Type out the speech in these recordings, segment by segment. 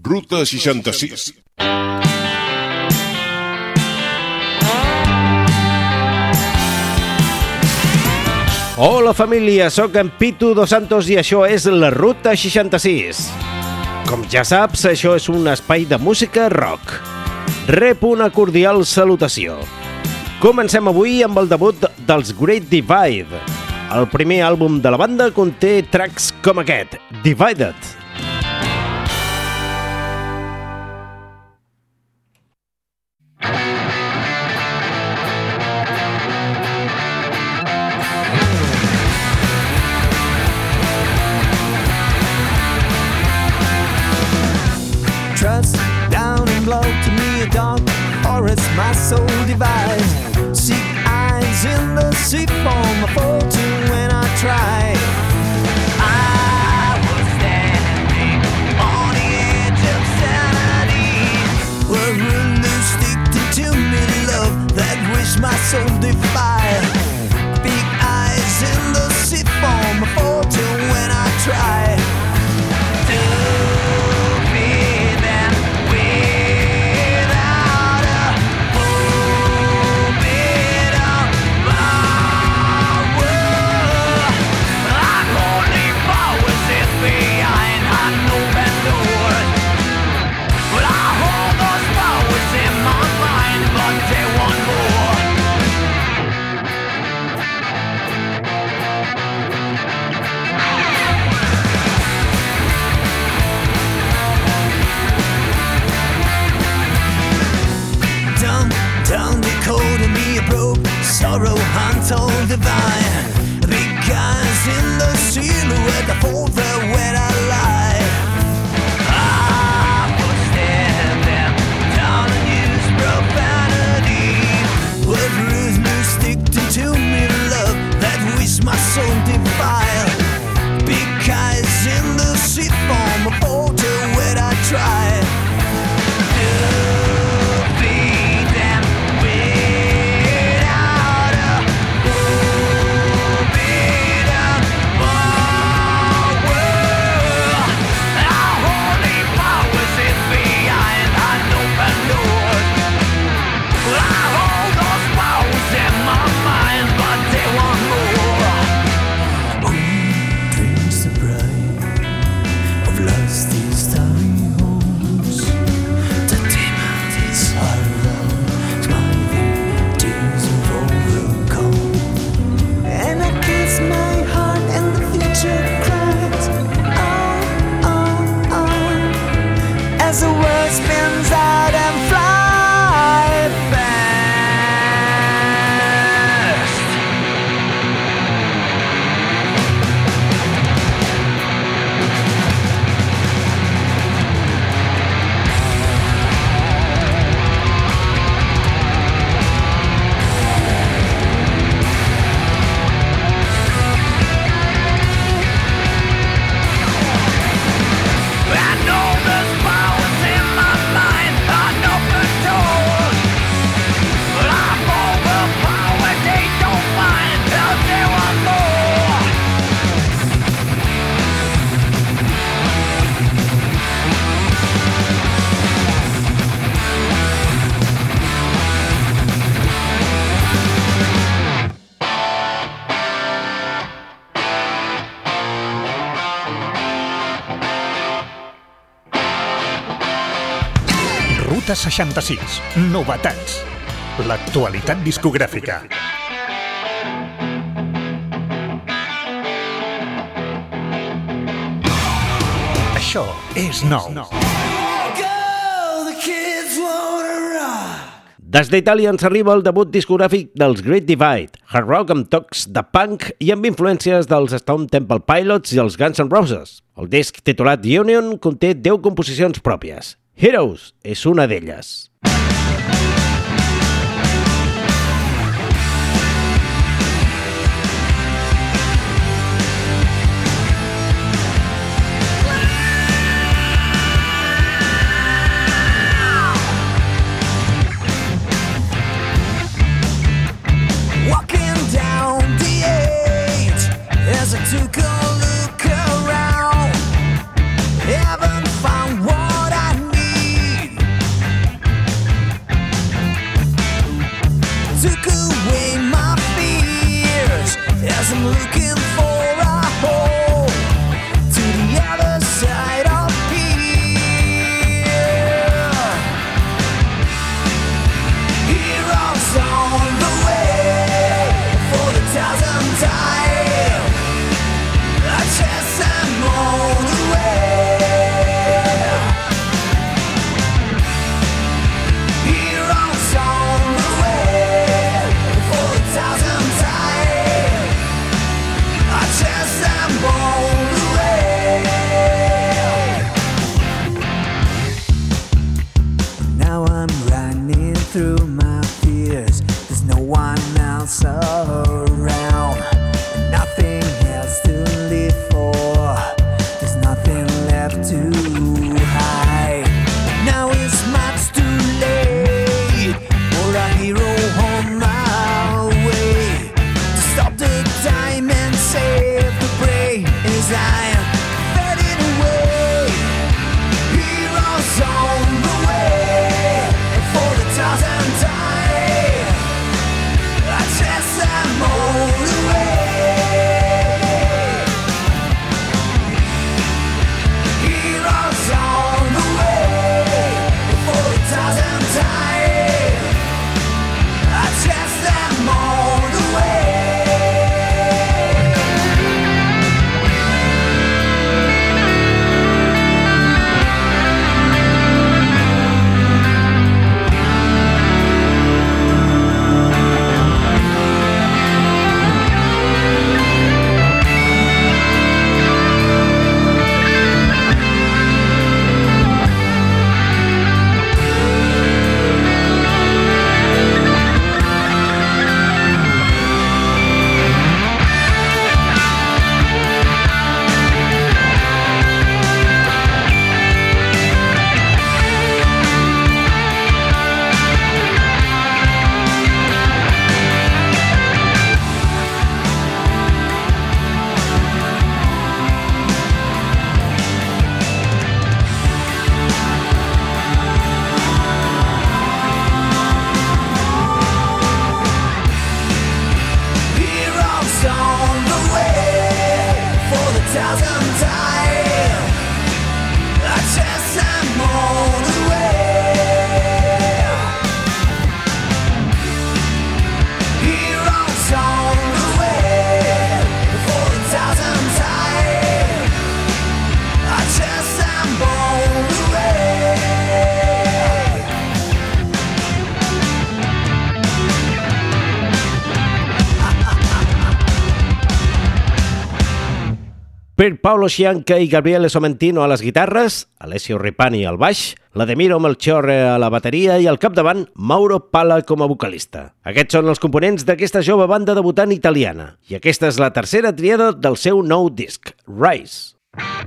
Ruta 66. Hola família, sóc en Pitu Dos Santos i això és la Ruta 66. Com ja saps, això és un espai de música rock. Rep una cordial salutació. Comencem avui amb el debut dels Great Divide. El primer àlbum de la banda conté tracks com aquest, Divided. Trust down and blow to me a dog, or it's my soul divide. Seek eyes in the sea form, I fall to when I try. I was standing on the edge of sanity. We're really sticking to me, love that wish my soul defy. Big eyes in the sea form, I fall to when I try. Down the code of me a broke sorrow untold divine. Big eyes in the silhouette, I fall there when I lie. I was standing down and use profanity. What really stick to me love that wish my soul defile. Big eyes in the sea form, I fall there when I try. Ruta 66. Novetats. L'actualitat discogràfica. Això és nou. Des d'Itàlia ens arriba el debut discogràfic dels Great Divide, hard rock amb tocs de punk i amb influències dels Stone Temple Pilots i els Guns N' Roses. El disc titulat Union conté 10 composicions pròpies. Heroes és una d'elles. Walking down the edge as I took a look around. Haven't found what I Pier Paolo Scianca i Gabriele Somentino a les guitarres, Alessio Ripani al baix, Lademiro Melchiorre a la bateria i al capdavant Mauro Pala com a vocalista. Aquests són els components d'aquesta jove banda debutant italiana i aquesta és la tercera tríada del seu nou disc, Rise.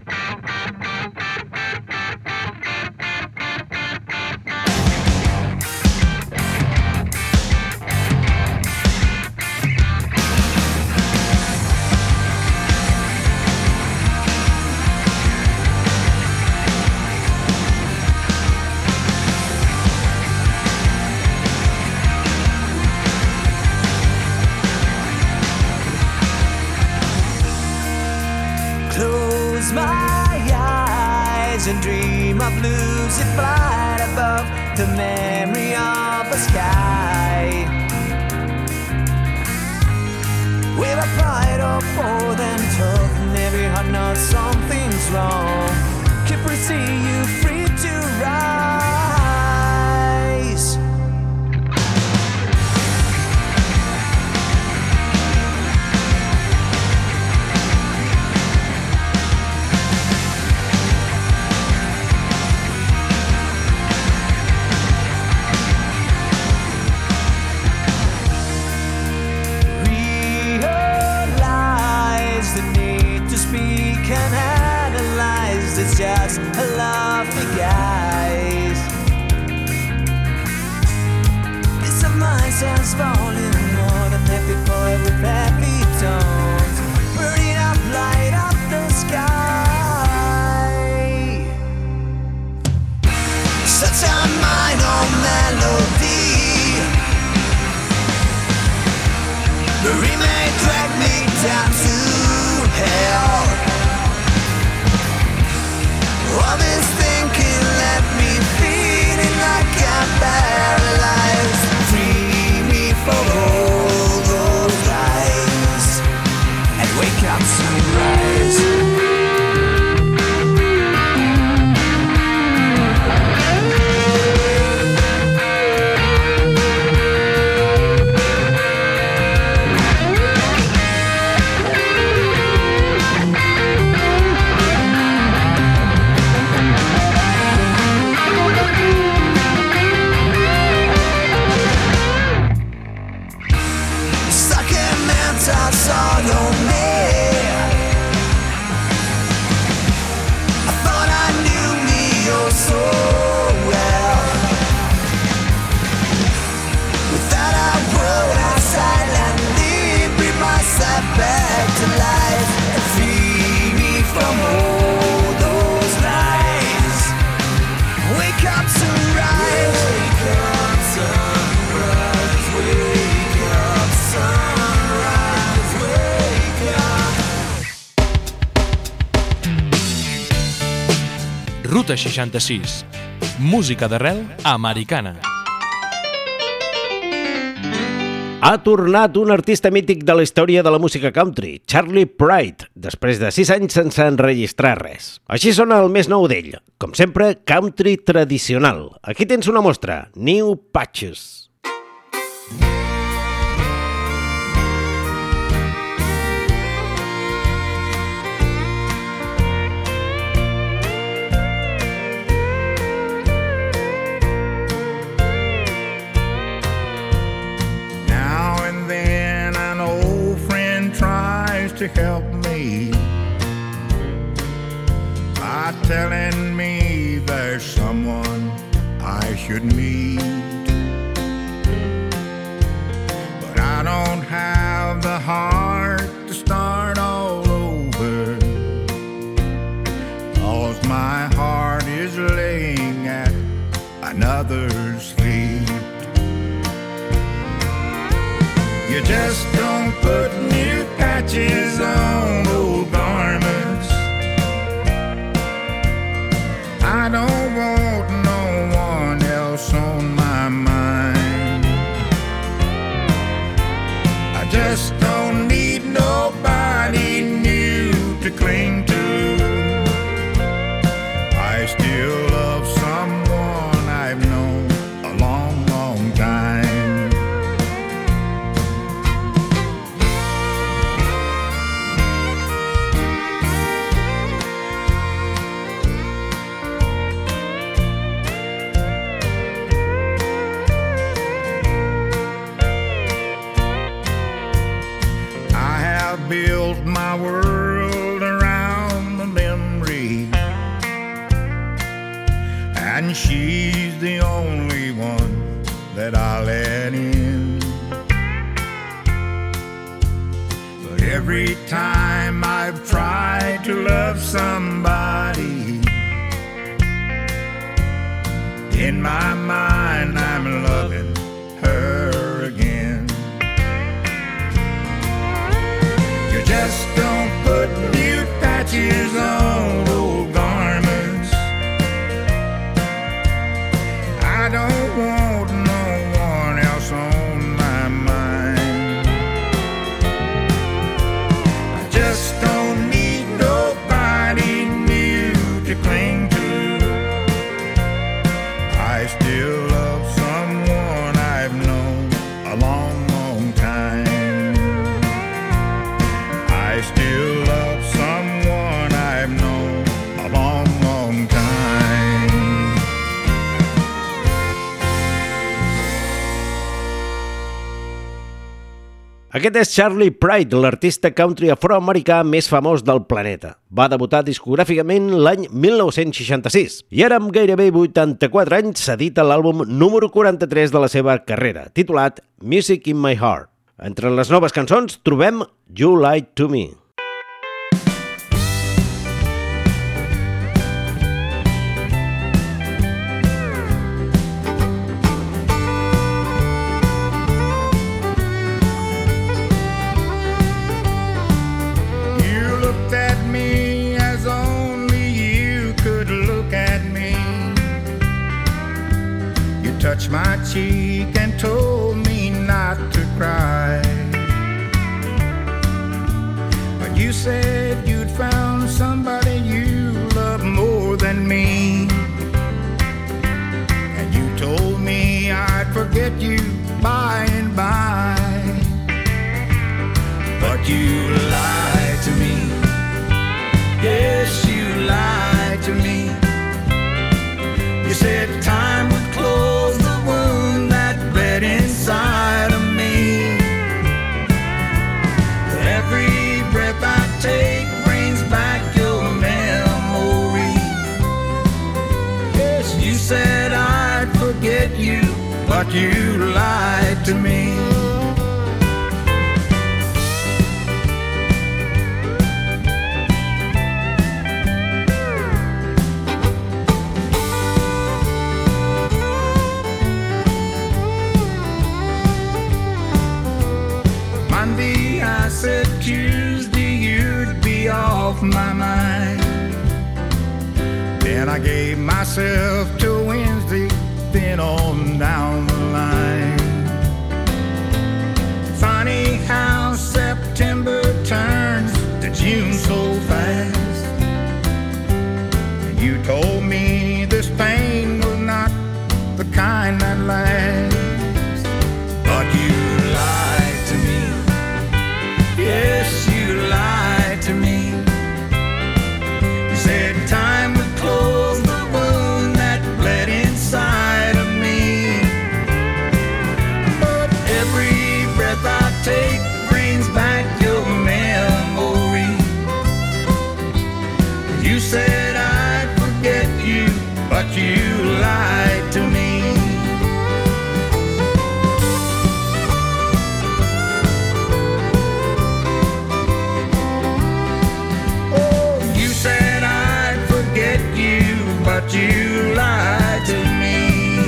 Close my eyes and dream of lucid flight above the memory of a sky with a pride of more than tough, and every heart knows something's wrong. Keep we see you free to rise. It's just a lovely guys. This of mine starts falling more than happy boy with happy tones, burning up, light up the sky. Such a minor melody, the remake dragged me down to hell. All this thinking left me feeling like I'm paralyzed. Free me from all those lies and wake up sunrise. Ruta 66. Música d'arrel americana. Ha tornat un artista mític de la història de la música country, Charley Pride, després de 6 anys sense enregistrar res. Així sona el més nou d'ell, com sempre, country tradicional. Aquí tens una mostra, New Patches. To help me by telling me there's someone I should meet, but I don't have the heart to start all over, 'cause my heart is laying at another's feet. You just don't put new patches on old garments. I don't want no one else on my mind. I just don't need nobody new to cling to. I still love someone I've known a long, long time. and she's the only one that I let in. But every time I've tried to love somebody, in my mind I'm loving her again. You just don't put new patches on old garments. I don't want no one else on my mind. I just don't need nobody new to cling to. I still love someone I've known a long, long time. I still love someone I've known a long, long time. Aquest és Charley Pride, l'artista country afroamericà més famós del planeta. Va debutar discogràficament l'any 1966 i ara amb gairebé 84 anys s'edita l'àlbum número 43 de la seva carrera, titulat Music in My Heart. Entre les noves cançons trobem You Lied to Me. Touched my cheek and told me not to cry. But you said you'd found somebody you love more than me. And you told me I'd forget you by and by. But you lied to me. Yes, you lied to me. You said time would close the wound that bled inside of me. Every breath I take brings back your memory. Yes, you said I'd forget you, but you lied to me. I said Tuesday you'd be off my mind. Then I gave myself to Wednesday, then on down the line. Funny how September turns to June so fast. And you told me this pain was not the kind that lasts. But you lied to me. Yes, you lied to me. You said time would close the wound that bled inside of me. But every breath I take brings back your memory. You said I'd forget you, but you lied to me. But you lied to me.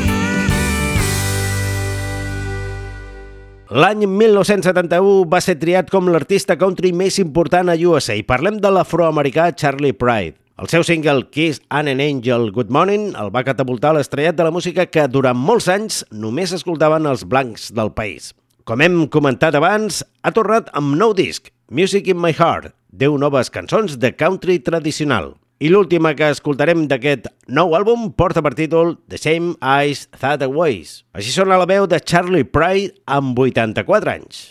L'any 1971 va ser triat com l'artista country més important a USA i parlem de l'afroamericà Charley Pride. El seu single Kiss and an Angel Good Morning el va catapultar a l'estrellat de la música que durant molts anys només escoltaven els blancs del país. Com hem comentat abans, ha tornat amb nou disc, Music in My Heart, 10 noves cançons de country tradicional. I l'última que escoltarem d'aquest nou àlbum porta per títol The Same Eyes That Ways. Així sona la veu de Charley Pride amb 84 anys.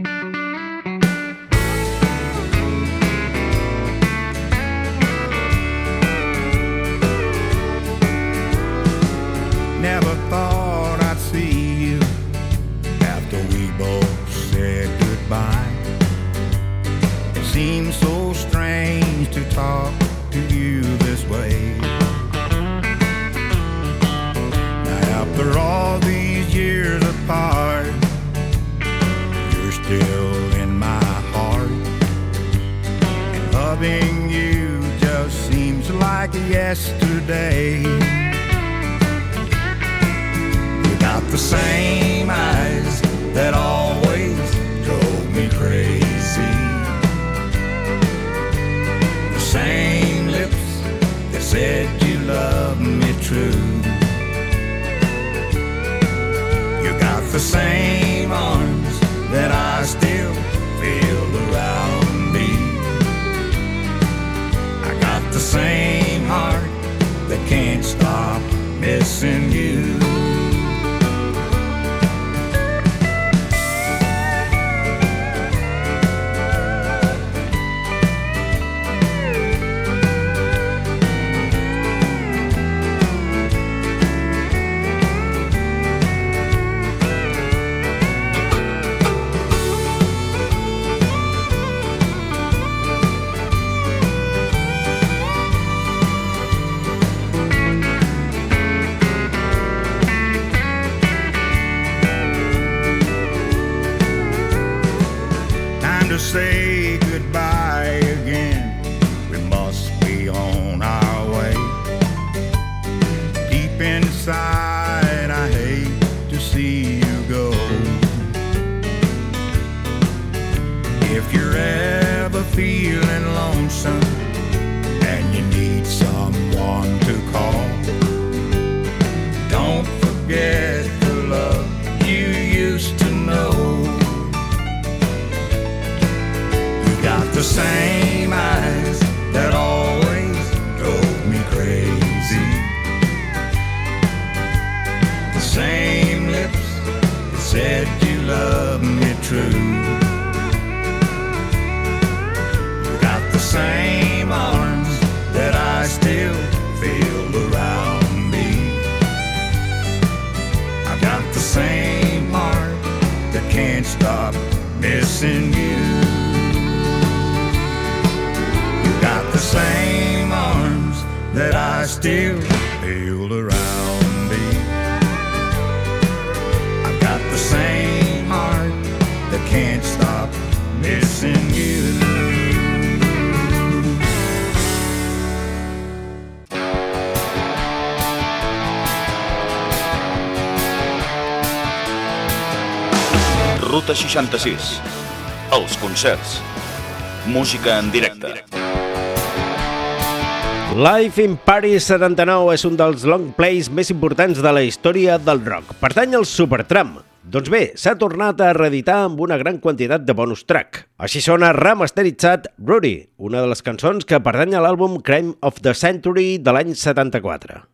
Never thought I'd see you after we both said goodbye. It seems so strange to talk to you this way. yesterday. You got the same eyes that always drove me crazy. The same lips that said you love me true. You got the same arms that I still feel around me. I got the same heart that can't stop missing you. To say goodbye again, we must be on our way. Deep inside, I hate to see you go. If you're ever feeling lonesome and you need someone to call, don't forget the love you used to know. The same eyes that always drove me crazy. The same lips that said you love me true. You got the same arms that I still feel around me. I got the same heart that can't stop missing you. Got the same arms that I still feel around me. I've got the same heart that can't stop missing you. Ruta 66. Els concerts. Música en directe. Live in Paris 79 és un dels long plays més importants de la història del rock. Pertany al Supertramp. Doncs bé, s'ha tornat a reeditar amb una gran quantitat de bonus track. Així sona remasteritzat Rudy, una de les cançons que pertany a l'àlbum Crime of the Century de l'any 74.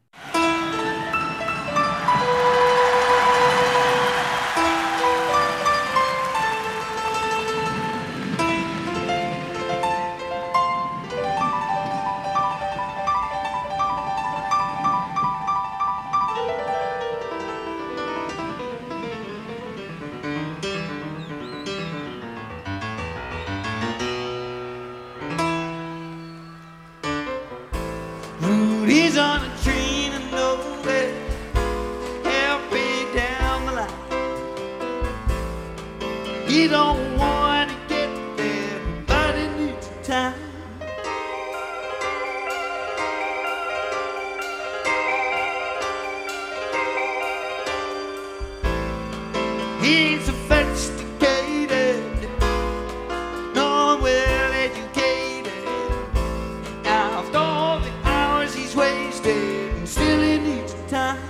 He's on a train and nowhere, halfway down the line. He don't want to get there, but he needs time. He's sophisticated, nor well educated. After all the hours he's wasted, and still he needs time.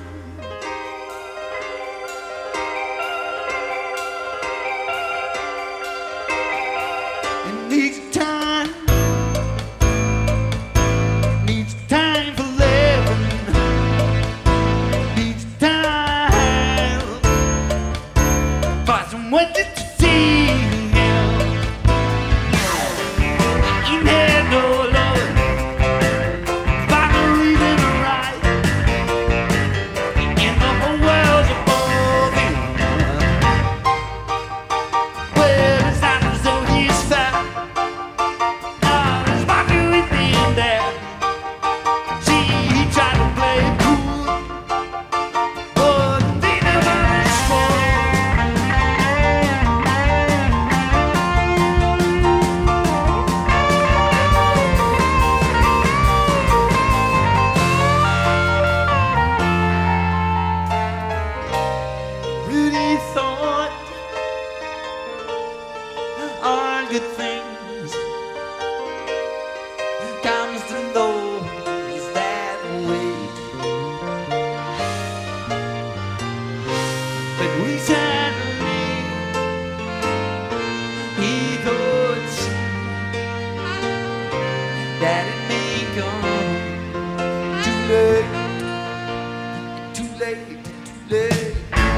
He needs time. Needs time for living. Needs time for someone to too late, late.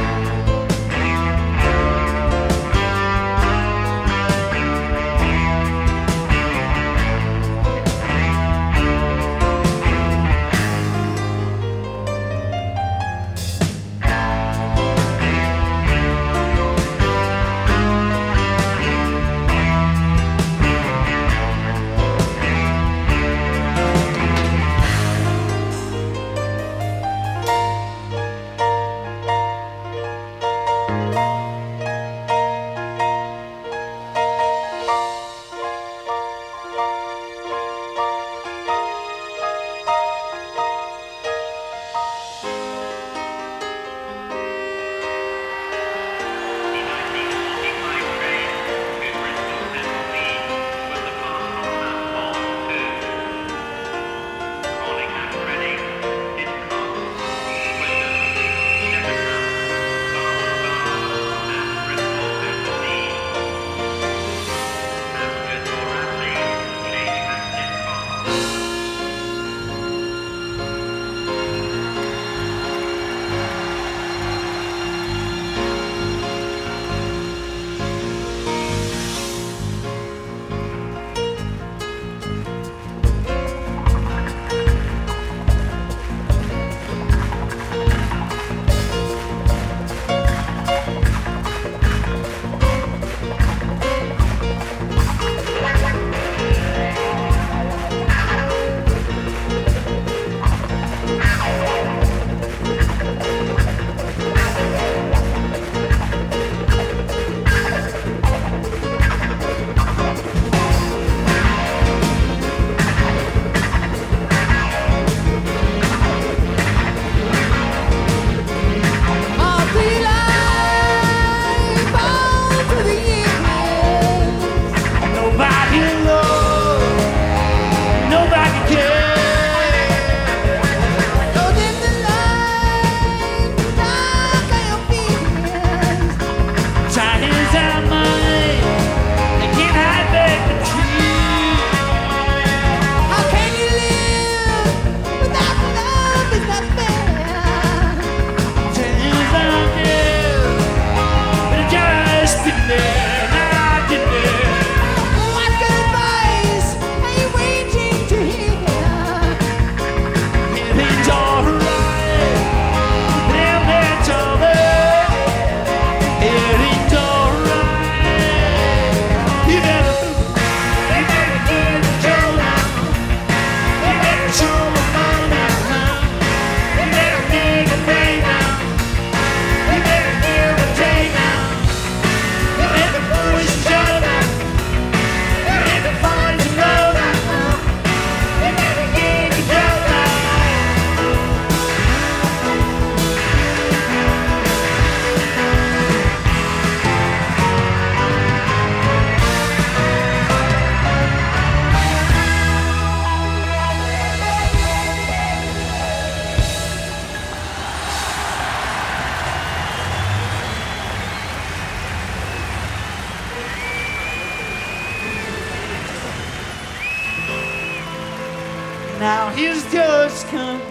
Now he's just come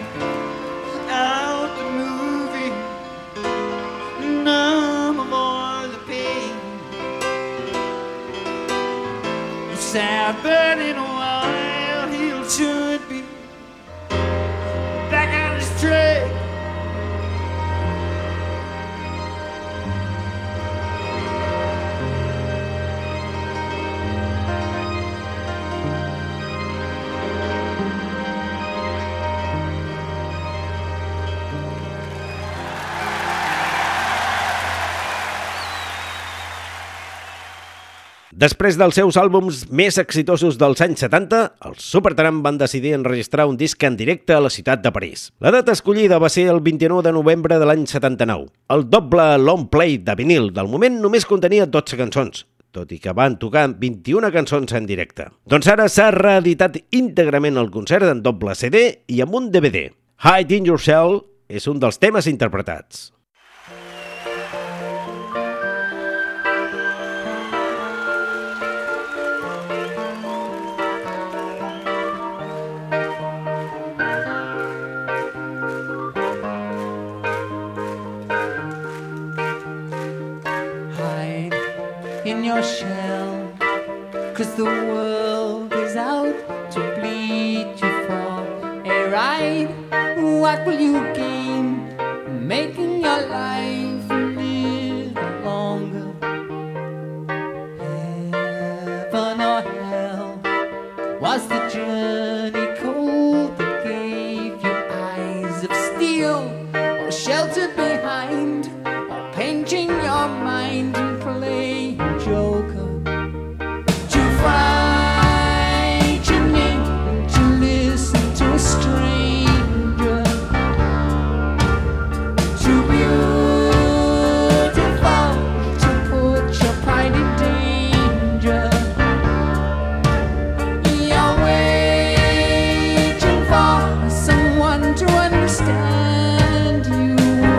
out the movie, numb of all the pain. Sad, but in a while he should be back on his track. Després dels seus àlbums més exitosos dels anys 70, els Supertramp van decidir enregistrar un disc en directe a la ciutat de París. La data escollida va ser el 29 de novembre de l'any 79. El doble long play de vinil del moment només contenia 12 cançons, tot i que van tocar 21 cançons en directe. Doncs ara s'ha reeditat íntegrament el concert en doble CD i amb un DVD. Hide in Your Shell és un dels temes interpretats. in your shell. 'Cause the world is out to bleed you for a ride. What will you gain making your life a little longer? Heaven or hell? Was the journey cold that gave you eyes of steel, or sheltered behind, or painting your mind and playing joker? To frightening to listen to a stranger, too beautiful to put your pride in danger. You're waiting for someone to understand you,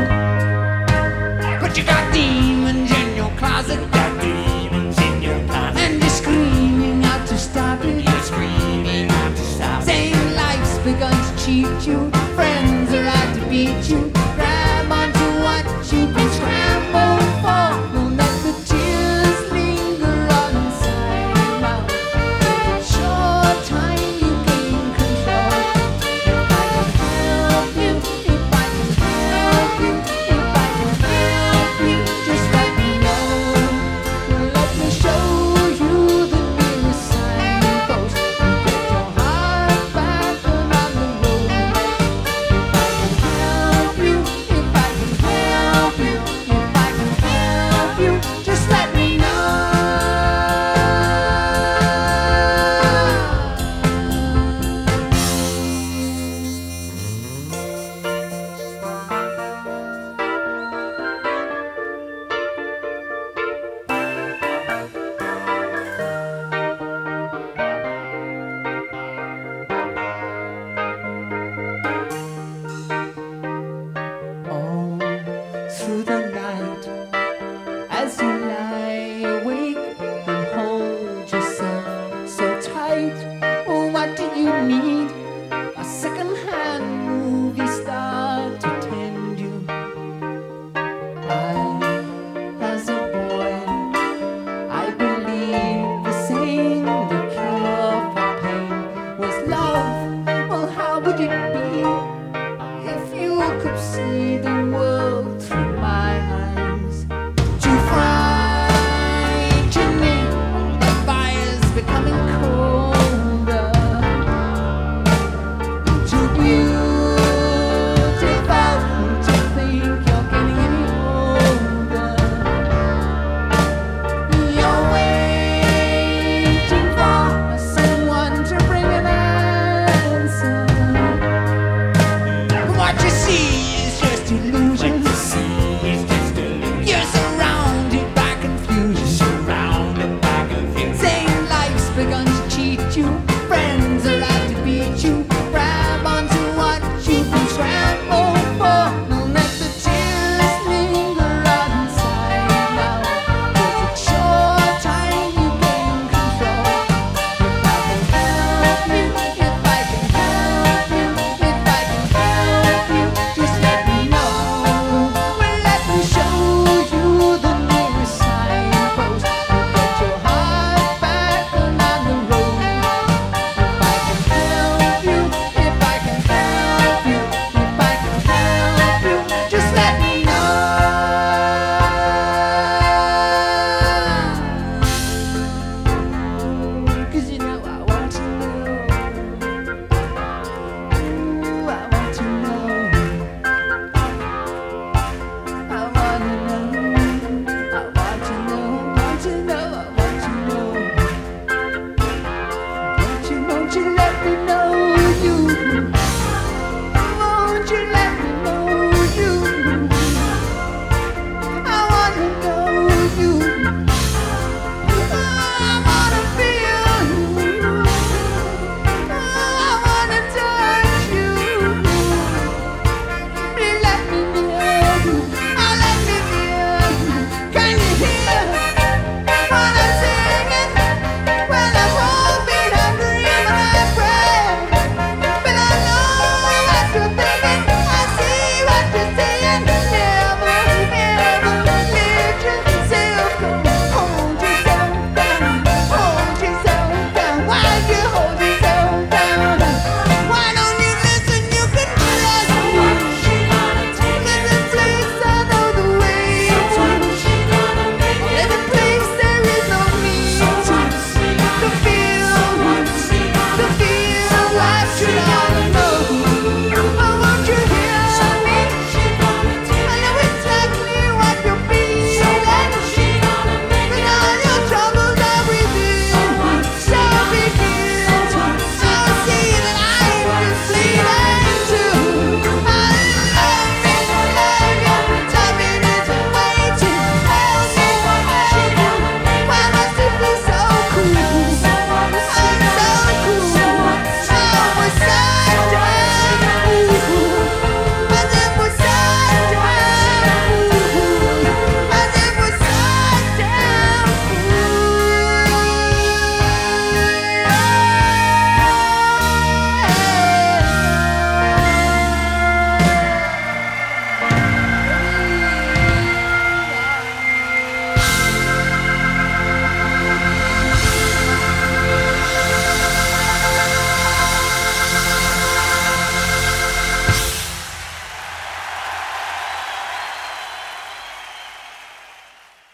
but you got demons in your closet, got demons in your closet, and you're screaming out to stop it. You're screaming out to stop it. Saying life's begun to cheat you, friends are out to beat you. Grab onto what you've been scrambled for. Don't let the tears linger on inside your mouth. Short time you gain control. If I can help you, if I can help you, if I can help you, just let me know. Let me show you the nearest signpost. Get your heart back on the road. If I can help you, if I can help you, if I can help you, just let me know. All through the night, as you lie awake and hold yourself so tight. Oh, what do you need? A second-hand movie star to tend you. As a boy, I believed the saying, the cure for pain was love. Well, how would it be if you could see the world through my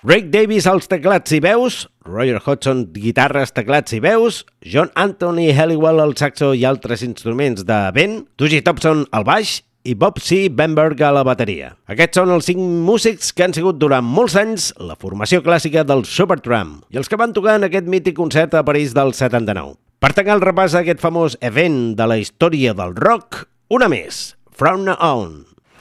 Rick Davies als teclats i veus, Roger Hodgson guitarres, teclats i veus, John Anthony Helliwell al saxo i altres instruments de vent, Tuji Thompson al baix i Bob C. Benberg a la bateria. Aquests són els 5 músics que han sigut durant molts anys la formació clàssica del Supertramp i els que van tocar en aquest mític concert a París del 79. Per tancar el repàs a aquest famós event de la història del rock, una més, From Now On.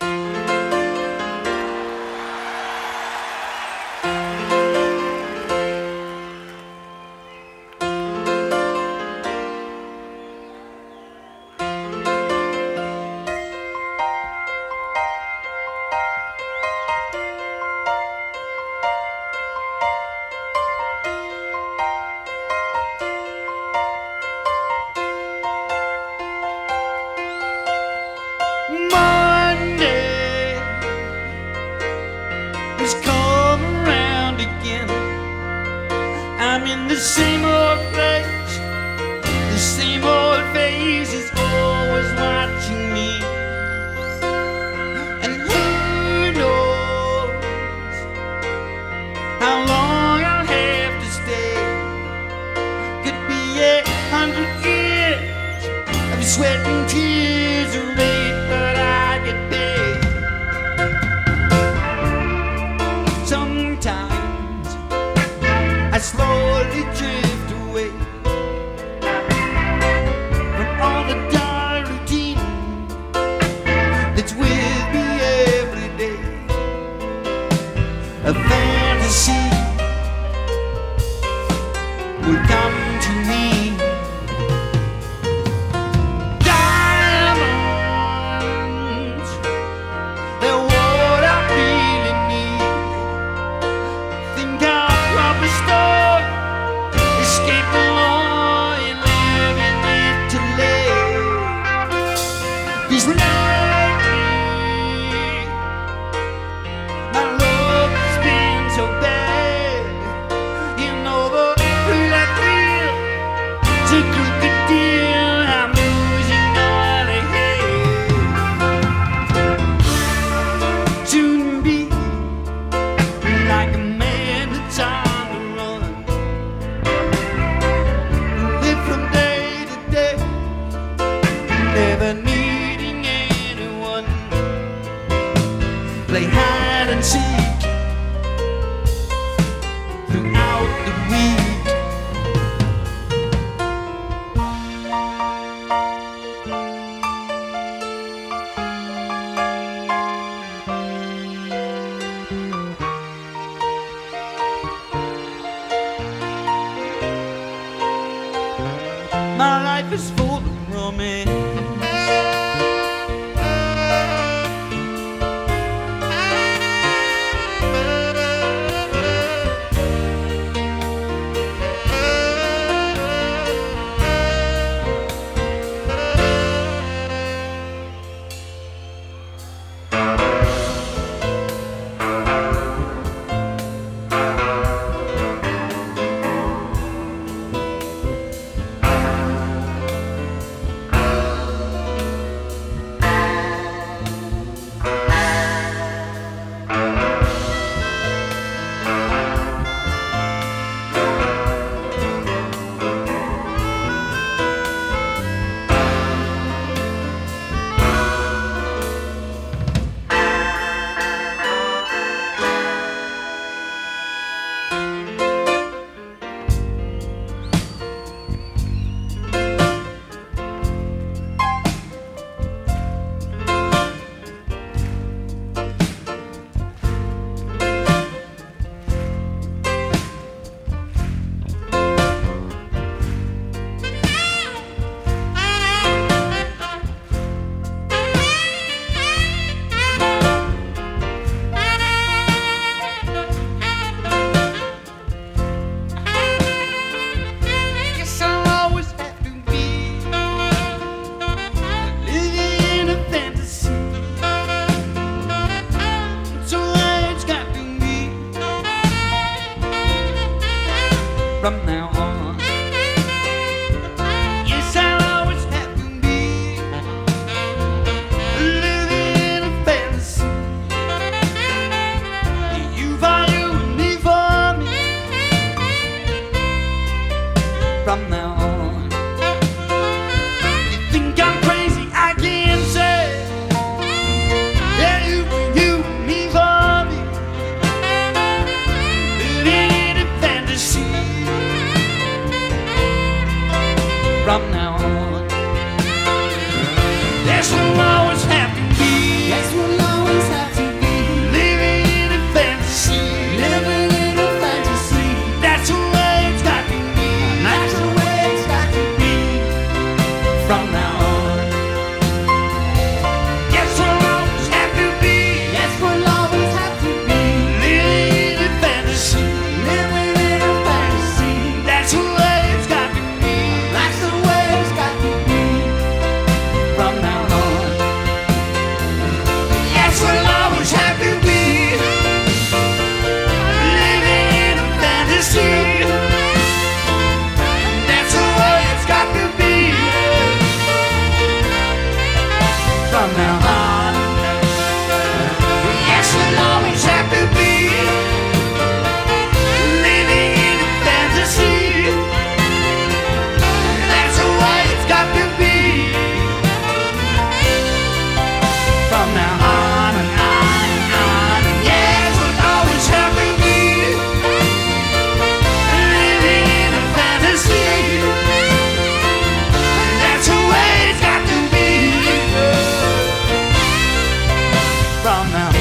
My life is full of romance.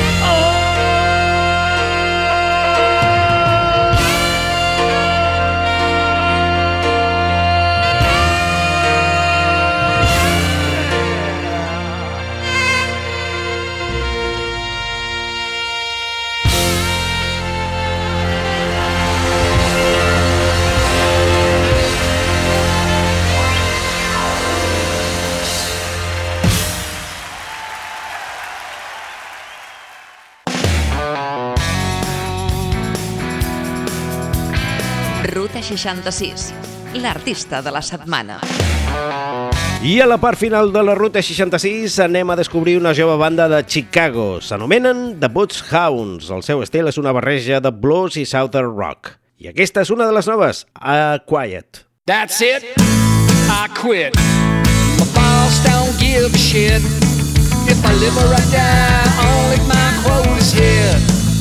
Ruta 66, l'artista de la setmana. I a la part final de la Ruta 66 anem a descobrir una jove banda de Chicago. S'anomenen The Bloodhounds. El seu estil és una barreja de blues i southern rock. I aquesta és una de les noves, A Quiet. That's it, I quit. My boss don't give a shit. If I live or I die, I'll let my quotas hit.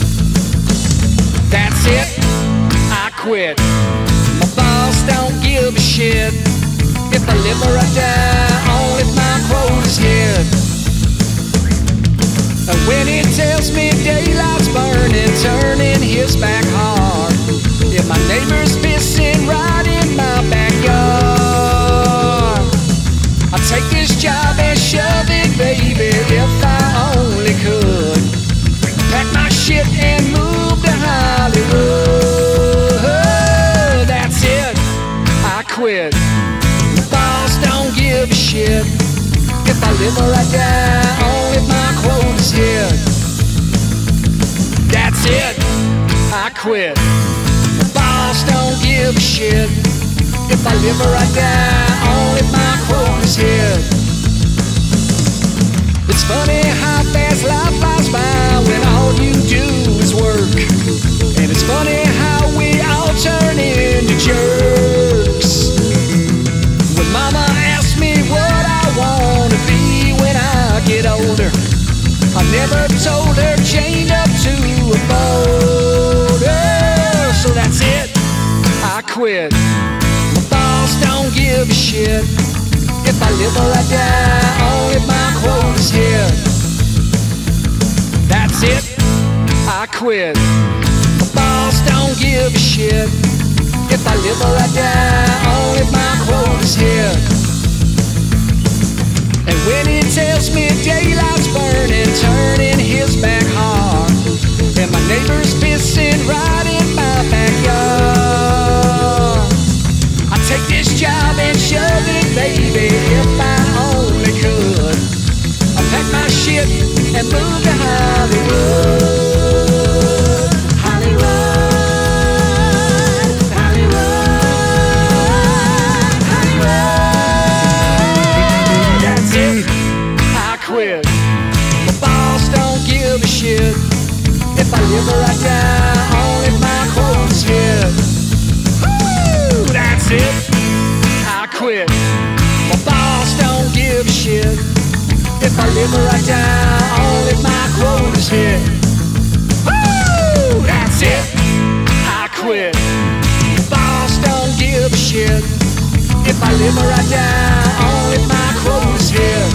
That's it, I quit. My boss don't give a shit. If I live or I die, I'll let my quotas hit. And when he tells me daylight's burning, turning his back hard, if my neighbor's pissing right in my backyard, I'll take this job and shove it, baby, if I only could. Pack my shit and move to Hollywood. That's it, I quit. The boss don't give a shit. If I live or I die, only my quotas hit. That's it, I quit. The boss don't give a shit. If I live or I die, only my quotas hit. It's funny how fast life flies by when all you do is work. And it's funny how we all turn into jerks. When mama asked me what I want to be when I get older, I never told her chained up to a boulder. So that's it, I quit. My boss don't give a shit. If I live or I die, only my quotas hit. That's it, I quit. My boss don't give a shit. If I live or I die, only my quotas hit. And when he tells me daylight's burning, turning his back hard, and my neighbor's pissing right in my backyard, I take this job and shove it, baby, if I only could. I pack my shit and move to Hollywood. Hollywood, Hollywood, Hollywood. That's it, I quit. My boss don't give a shit. If I live or I die, only my quotas hit. Woo, that's it, I quit. My boss don't give a shit. If I live or I die, only my quotas hit. Woo, that's it, I quit. My boss don't give a shit. If I live or I die, only my quotas hit.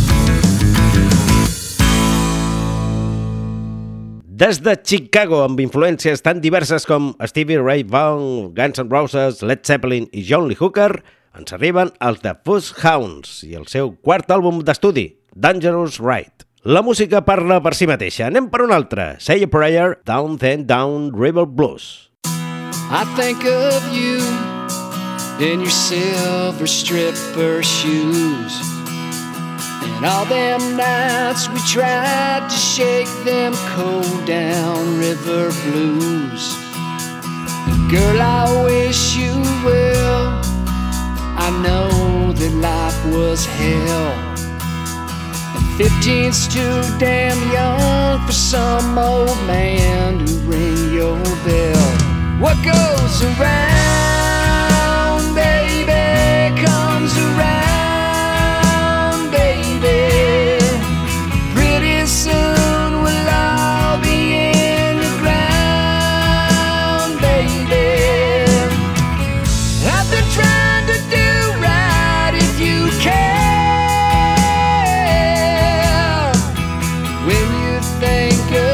Des de Chicago, amb influències tan diverses com Stevie Ray Vaughan, Guns N' Roses, Led Zeppelin i John Lee Hooker, ens arriben els The Bloodhounds i el seu quart àlbum d'estudi, Dangerous Ride. La música parla per si mateixa. Anem per un altre. Say a Prayer, Down Then Down River Blues. I think of you in your silver stripper shoes, and all them nights we tried to shake them cold down river blues. Girl, I wish you well. I know that life was hell, and 15's too damn young for some old man to ring your bell. What goes around, baby, comes around, baby. Pretty soon we'll all be in the ground, baby. I've been trying to do right if you care. When you think of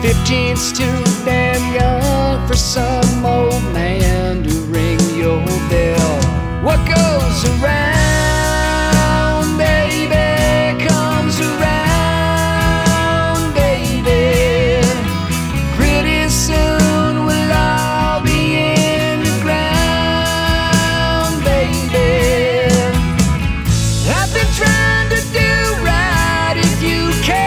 15's too damn young for some old man to ring your bell. What goes around, baby, comes around, baby. Pretty soon we'll all be in the ground, baby. I've been trying to do right if you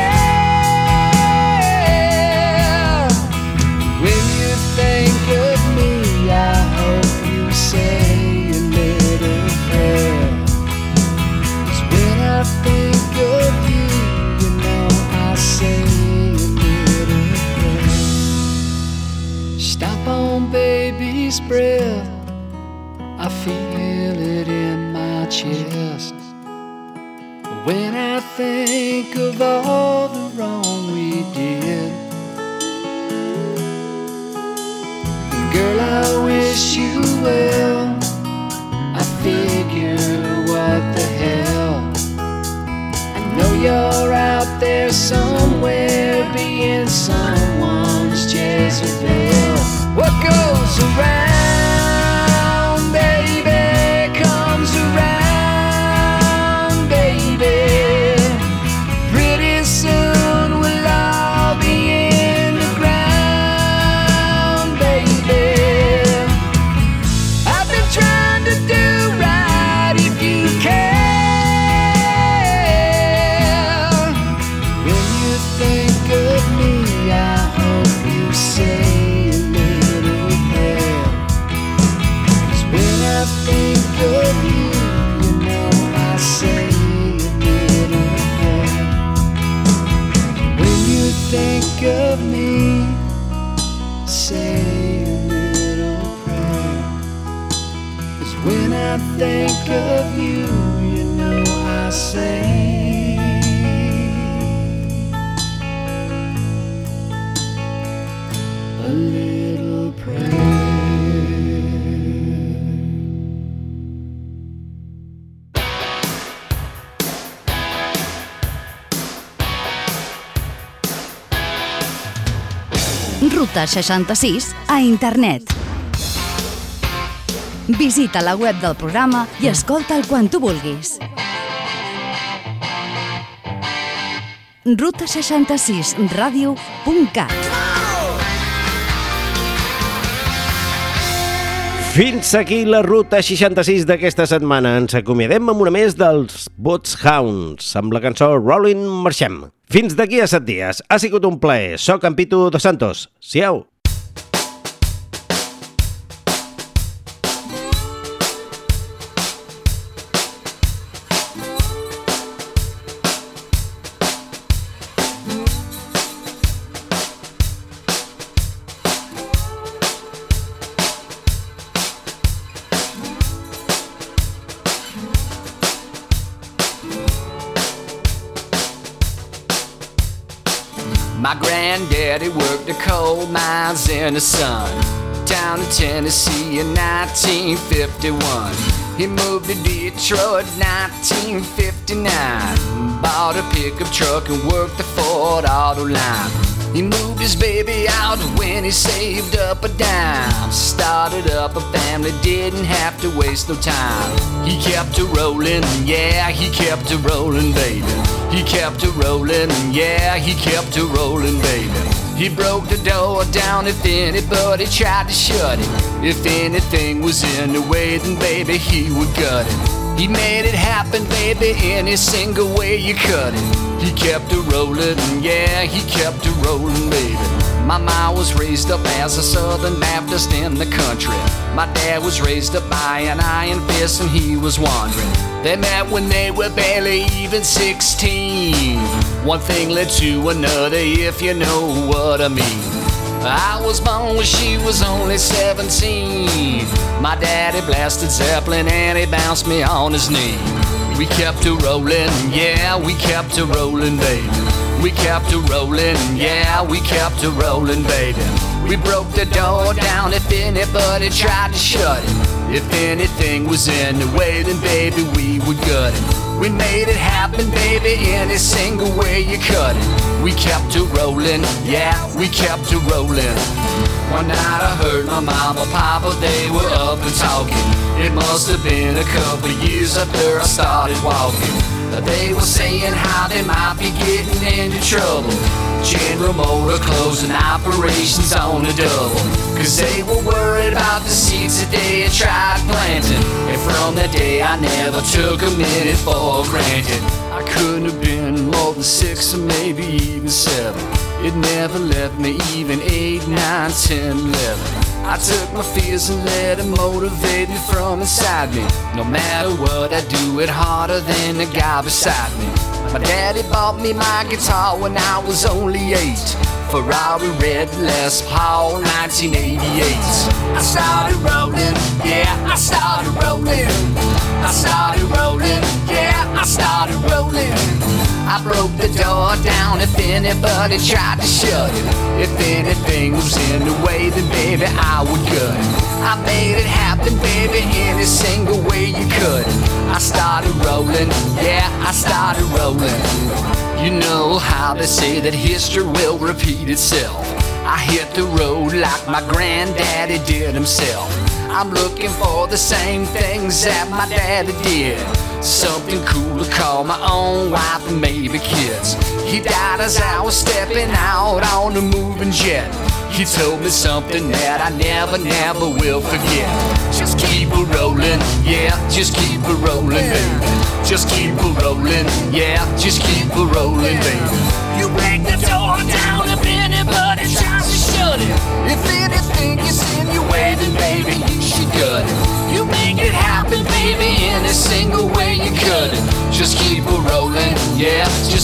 care. When you think of me, I hope you say a little prayer. 'Cause when I think of you, you know I say a little prayer. Stop on baby's breath, I feel it in my chest. When I think of all the wrong we did, girl, I wish you well. I figure, what the hell? I know you're out there somewhere being someone's Jezebel. What goes around, baby, comes around, baby. Pretty soon we'll all be in the ground, baby. I've been trying to do right if you care. When you think of me, I hope you say a little prayer. 'Cause when I think of you, you know I say a little prayer. When you think of me, say a little prayer. 'Cause when I think of you, you know I say a little prayer. Ruta 66 a internet. Visita la web del programa i escolta'l quan tu vulguis. ruta66radio.cat. Fins aquí la Ruta 66 d'aquesta setmana. Ens acomiadem amb una més dels Botshounds, amb la cançó Rollin' Marxem. Fins d'aquí a 7 dies. Ha sigut un plaer. Soc en Pitu Dos Santos. Siau! My granddaddy worked the coal mines in the sun down in Tennessee in 1951. He moved to Detroit 1959. Bought a pickup truck and worked the Ford Auto line. He moved his baby out when he saved up a dime. Started up a family, didn't have to waste no time. He kept it rolling, yeah, he kept it rolling, baby. He kept it rolling, yeah, he kept it rolling, baby. He broke the door down if anybody tried to shut it. If anything was in the way, then baby, he would gut it. He made it happen, baby, any single way you cut it. He kept it rolling, yeah, he kept it rolling, baby. My ma was raised up as a Southern Baptist in the country. My dad was raised up by an iron fist and he was wandering. They met when they were barely even 16. One thing led to another, if you know what I mean. I was born when she was only 17. My daddy blasted Zeppelin and he bounced me on his knee. We kept it rolling, yeah, we kept it rolling, baby. We kept it rolling, yeah, we kept it rolling, baby. We broke the door down if anybody tried to shut it. If anything was in the way, then baby, we would gut it. We made it happen, baby, any single way you could. We kept it rolling, yeah, we kept it rolling. One night I heard my mama, papa, they were up and talking. It must have been a couple of years after I started walking. They were saying how they might be getting into trouble. General Motor closing operations on the double. Cause they were worried about the seeds that they had tried planting. And from that day I never took a minute for granted. I couldn't have been more than 6 or maybe even 7. It never left me even 8, 9, 10, 11. I took my fears and let it motivate me from inside me. No matter what, I do it harder than the guy beside me. My daddy bought me my guitar when I was only 8. Ferrari red Les Paul 1988. I started rolling, yeah, I started rolling. I started rolling, yeah, I started rolling. I broke the door down if anybody tried to shut it. If anything was in the way, then baby I would cut it. I made it happen, baby, any single way you could. I started rolling, yeah, I started rolling. You know how they say that history will repeat itself. I hit the road like my granddaddy did himself. I'm looking for the same things that my daddy did. Something cool to call my own wife and maybe kids. He died as I was stepping out on the moving jet. He told me something that I never, never will forget. Just keep it rolling, yeah, just keep it rolling, baby. Just keep it rolling, yeah, just keep it rolling, baby. You break the door down if anybody tries to shut it. If anything is in your way, then baby, you should gut it. You make it happen, baby, in a single way you could. Just keep it rolling, yeah,